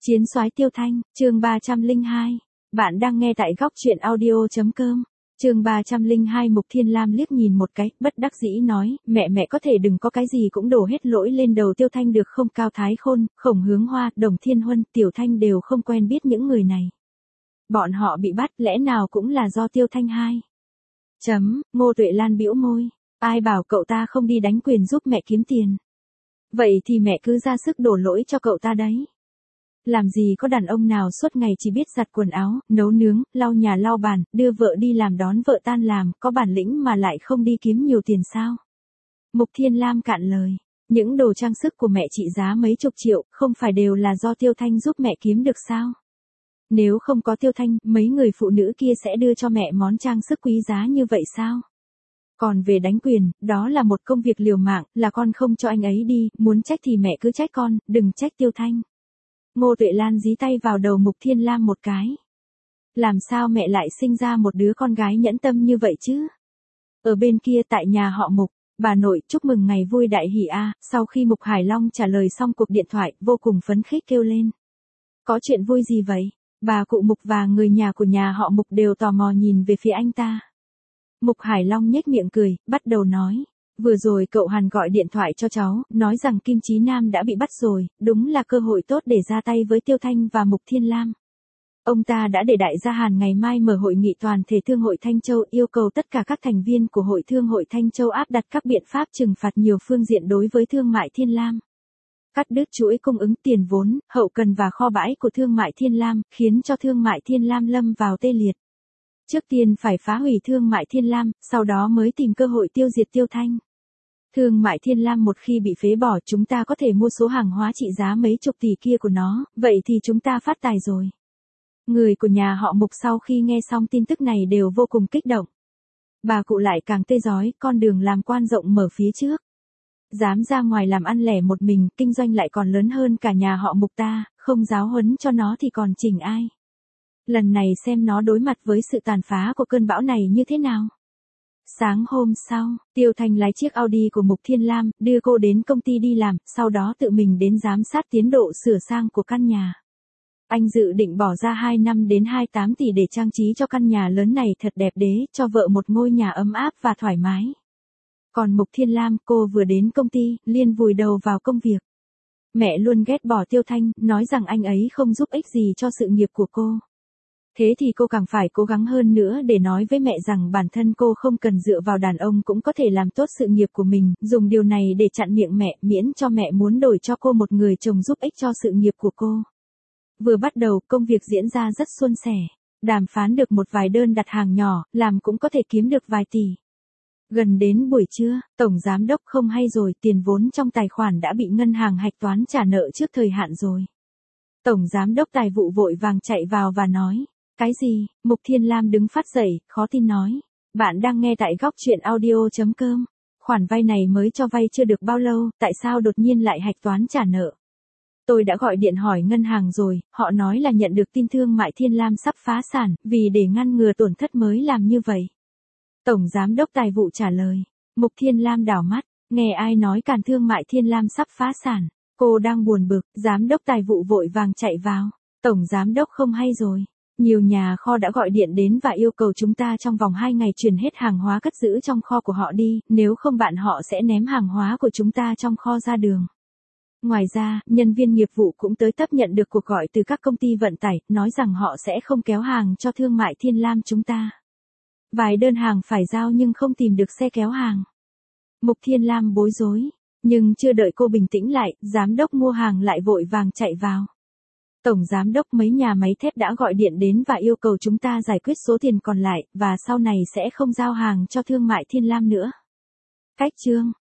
Chiến soái Tiêu Thanh, chương 302. Bạn đang nghe tại góc truyện audio.com. Chương 302. Mục Thiên Lam liếc nhìn một cái, bất đắc dĩ nói, mẹ có thể đừng có cái gì cũng đổ hết lỗi lên đầu Tiêu Thanh được không? Cao Thái Khôn, Khổng Hướng Hoa, Đồng Thiên Huân, Tiểu Thanh đều không quen biết những người này. Bọn họ bị bắt lẽ nào cũng là do Tiêu Thanh hai. Ngô Tuệ Lan bĩu môi, ai bảo cậu ta không đi đánh quyền giúp mẹ kiếm tiền. Vậy thì mẹ cứ ra sức đổ lỗi cho cậu ta đấy. Làm gì có đàn ông nào suốt ngày chỉ biết giặt quần áo, nấu nướng, lau nhà lau bàn, đưa vợ đi làm đón vợ tan làm, có bản lĩnh mà lại không đi kiếm nhiều tiền sao? Mục Thiên Lam cạn lời, những đồ trang sức của mẹ trị giá mấy chục triệu, không phải đều là do Tiêu Thanh giúp mẹ kiếm được sao? Nếu không có Tiêu Thanh, mấy người phụ nữ kia sẽ đưa cho mẹ món trang sức quý giá như vậy sao? Còn về đánh quyền, đó là một công việc liều mạng, là con không cho anh ấy đi, muốn trách thì mẹ cứ trách con, đừng trách Tiêu Thanh. Ngô Tuệ Lan dí tay vào đầu Mục Thiên Lam một cái. Làm sao mẹ lại sinh ra một đứa con gái nhẫn tâm như vậy chứ? Ở bên kia tại nhà họ Mục, bà nội chúc mừng ngày vui đại hỷ a. Sau khi Mục Hải Long trả lời xong cuộc điện thoại, vô cùng phấn khích kêu lên. Có chuyện vui gì vậy? Bà cụ Mục và người nhà của nhà họ Mục đều tò mò nhìn về phía anh ta. Mục Hải Long nhếch miệng cười, bắt đầu nói. Vừa rồi cậu Hàn gọi điện thoại cho cháu, nói rằng Kim Chí Nam đã bị bắt rồi, đúng là cơ hội tốt để ra tay với Tiêu Thanh và Mục Thiên Lam. Ông ta đã để đại gia Hàn ngày mai mở hội nghị toàn thể Thương hội Thanh Châu, yêu cầu tất cả các thành viên của hội Thương hội Thanh Châu áp đặt các biện pháp trừng phạt nhiều phương diện đối với Thương mại Thiên Lam. Cắt đứt chuỗi cung ứng tiền vốn, hậu cần và kho bãi của Thương mại Thiên Lam, khiến cho Thương mại Thiên Lam lâm vào tê liệt. Trước tiên phải phá hủy Thương mại Thiên Lam, sau đó mới tìm cơ hội tiêu diệt Tiêu Thanh. Thương mại Thiên Lam một khi bị phế bỏ, chúng ta có thể mua số hàng hóa trị giá mấy chục tỷ kia của nó, vậy thì chúng ta phát tài rồi. Người của nhà họ Mục sau khi nghe xong tin tức này đều vô cùng kích động. Bà cụ lại càng tê rói, con đường làm quan rộng mở phía trước. Dám ra ngoài làm ăn lẻ một mình, kinh doanh lại còn lớn hơn cả nhà họ Mục ta, không giáo huấn cho nó thì còn chỉnh ai. Lần này xem nó đối mặt với sự tàn phá của cơn bão này như thế nào. Sáng hôm sau, Tiêu Thanh lái chiếc Audi của Mục Thiên Lam, đưa cô đến công ty đi làm, sau đó tự mình đến giám sát tiến độ sửa sang của căn nhà. Anh dự định bỏ ra 2 năm đến 28 tỷ để trang trí cho căn nhà lớn này thật đẹp đẽ, cho vợ một ngôi nhà ấm áp và thoải mái. Còn Mục Thiên Lam, cô vừa đến công ty, liền vùi đầu vào công việc. Mẹ luôn ghét bỏ Tiêu Thanh, nói rằng anh ấy không giúp ích gì cho sự nghiệp của cô. Thế thì cô càng phải cố gắng hơn nữa để nói với mẹ rằng bản thân cô không cần dựa vào đàn ông cũng có thể làm tốt sự nghiệp của mình, dùng điều này để chặn miệng mẹ, miễn cho mẹ muốn đổi cho cô một người chồng giúp ích cho sự nghiệp của cô. Vừa bắt đầu, công việc diễn ra rất suôn sẻ, đàm phán được một vài đơn đặt hàng nhỏ, làm cũng có thể kiếm được vài tỷ. Gần đến buổi trưa, Tổng Giám Đốc không hay rồi, tiền vốn trong tài khoản đã bị ngân hàng hạch toán trả nợ trước thời hạn rồi. Tổng Giám Đốc Tài vụ vội vàng chạy vào và nói. Cái gì? Mục Thiên Lam đứng phát dậy, khó tin nói. Bạn đang nghe tại góc truyện audio.com. Khoản vay này mới cho vay chưa được bao lâu, tại sao đột nhiên lại hạch toán trả nợ? Tôi đã gọi điện hỏi ngân hàng rồi, họ nói là nhận được tin Thương mại Thiên Lam sắp phá sản, vì để ngăn ngừa tổn thất mới làm như vậy. Tổng Giám Đốc Tài vụ trả lời. Mục Thiên Lam đảo mắt, nghe ai nói càn Thương mại Thiên Lam sắp phá sản. Cô đang buồn bực, Giám Đốc Tài vụ vội vàng chạy vào. Tổng Giám Đốc không hay rồi. Nhiều nhà kho đã gọi điện đến và yêu cầu chúng ta trong vòng 2 ngày chuyển hết hàng hóa cất giữ trong kho của họ đi, nếu không bạn họ sẽ ném hàng hóa của chúng ta trong kho ra đường. Ngoài ra, nhân viên nghiệp vụ cũng tới tấp nhận được cuộc gọi từ các công ty vận tải, nói rằng họ sẽ không kéo hàng cho Thương mại Thiên Lam chúng ta. Vài đơn hàng phải giao nhưng không tìm được xe kéo hàng. Mục Thiên Lam bối rối, nhưng chưa đợi cô bình tĩnh lại, giám đốc mua hàng lại vội vàng chạy vào. Tổng Giám Đốc mấy nhà máy thép đã gọi điện đến và yêu cầu chúng ta giải quyết số tiền còn lại, và sau này sẽ không giao hàng cho Thương mại Thiên Lam nữa. Cách chương,